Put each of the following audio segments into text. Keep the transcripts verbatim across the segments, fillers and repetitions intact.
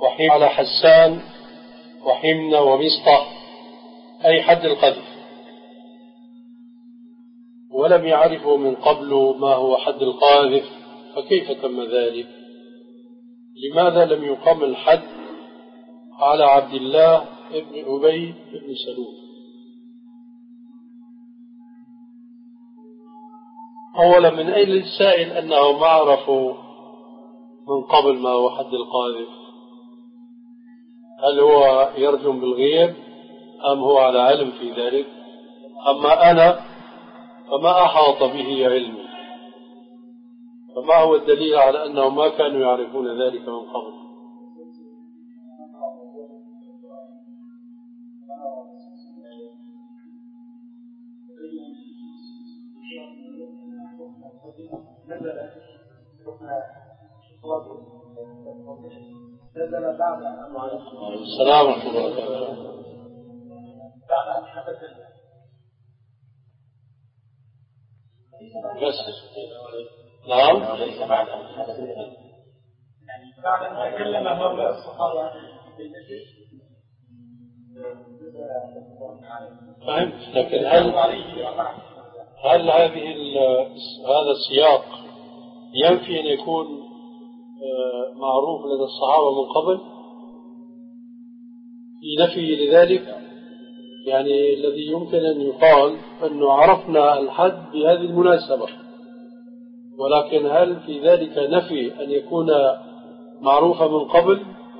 وحمل على حسان وحمن ومسطة أي حد القذف، ولم يعرفوا من قبل ما هو حد القاذف، فكيف تم ذلك؟ لماذا لم يقم الحد على عبد الله بن أبي بن سلول؟ أولا، من أين السائل أنه ما عرفوا من قبل ما هو حد القاذف؟ هل هو يرجم بالغيب أم هو على علم في ذلك؟ أما أنا فما أحاط به علمي، فما هو الدليل على أنه ما كانوا يعرفون ذلك من قبل؟ السلام ورحمة الله وبركاته. بس نعم، ليس بعد أن حدث يعني بعد أن تكلم هؤلاء الصحابة بالنجس فهمت، لكن هل هل هذه هذا السياق ينفي أن يكون معروف لدى الصحابة من قبل؟ في نفي لذلك يعني الذي يمكن أن يقال أنه عرفنا الحد بهذه المناسبة، ولكن هل في ذلك نفي أن يكون معروفا من قبل؟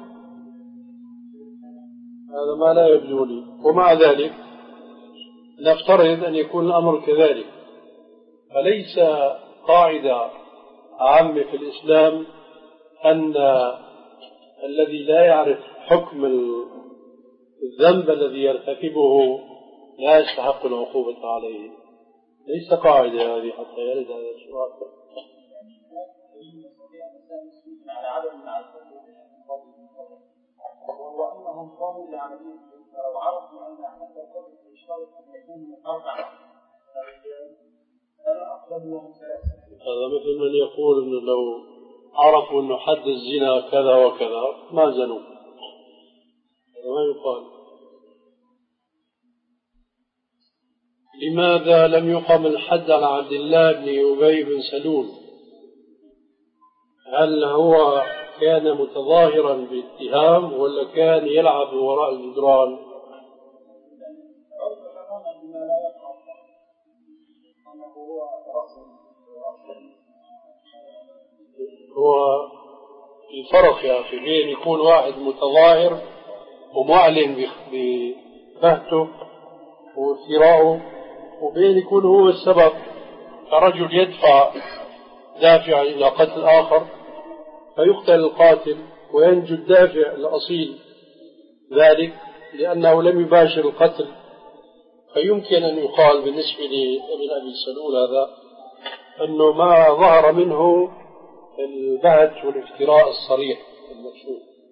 هذا ما لا يبدو لي. ومع ذلك نفترض أن يكون الأمر كذلك، فليس قاعدة عامة في الإسلام أن الذي لا يعرف حكم الذنب الذي يرتكبه لا يستحق العقوبة عليه. ليس قاعدة هذه حتى يرد هذا السؤال. وأنهم قاموا بعملية وعرفوا أن أحد القبل يشترط أن يكون من أربعة فلا أقبل لهم ثلاثة. هذا مثل من يقول أنه لو عرفوا أنه حد الزنا كذا وكذا ما زنوا، هذا ما يقال. لماذا لم يقم الحد على عبد الله بن أبي بن سلول؟ هل هو كان متظاهرا باتهام ولا كان يلعب وراء الجدران؟ هو الفرق يا أخي بين يكون واحد متظاهر ومعلن بفهته وافتراءه، وبين يكون هو السبب كرجل يدفع دافعا إلى قتل آخر فيقتل القاتل وينجو الدافع الأصيل ذلك لأنه لم يباشر القتل. فيمكن أن يقال بالنسبة لابن أبي سلول هذا أنه ما ظهر منه البهت والافتراء الصريح المشهور.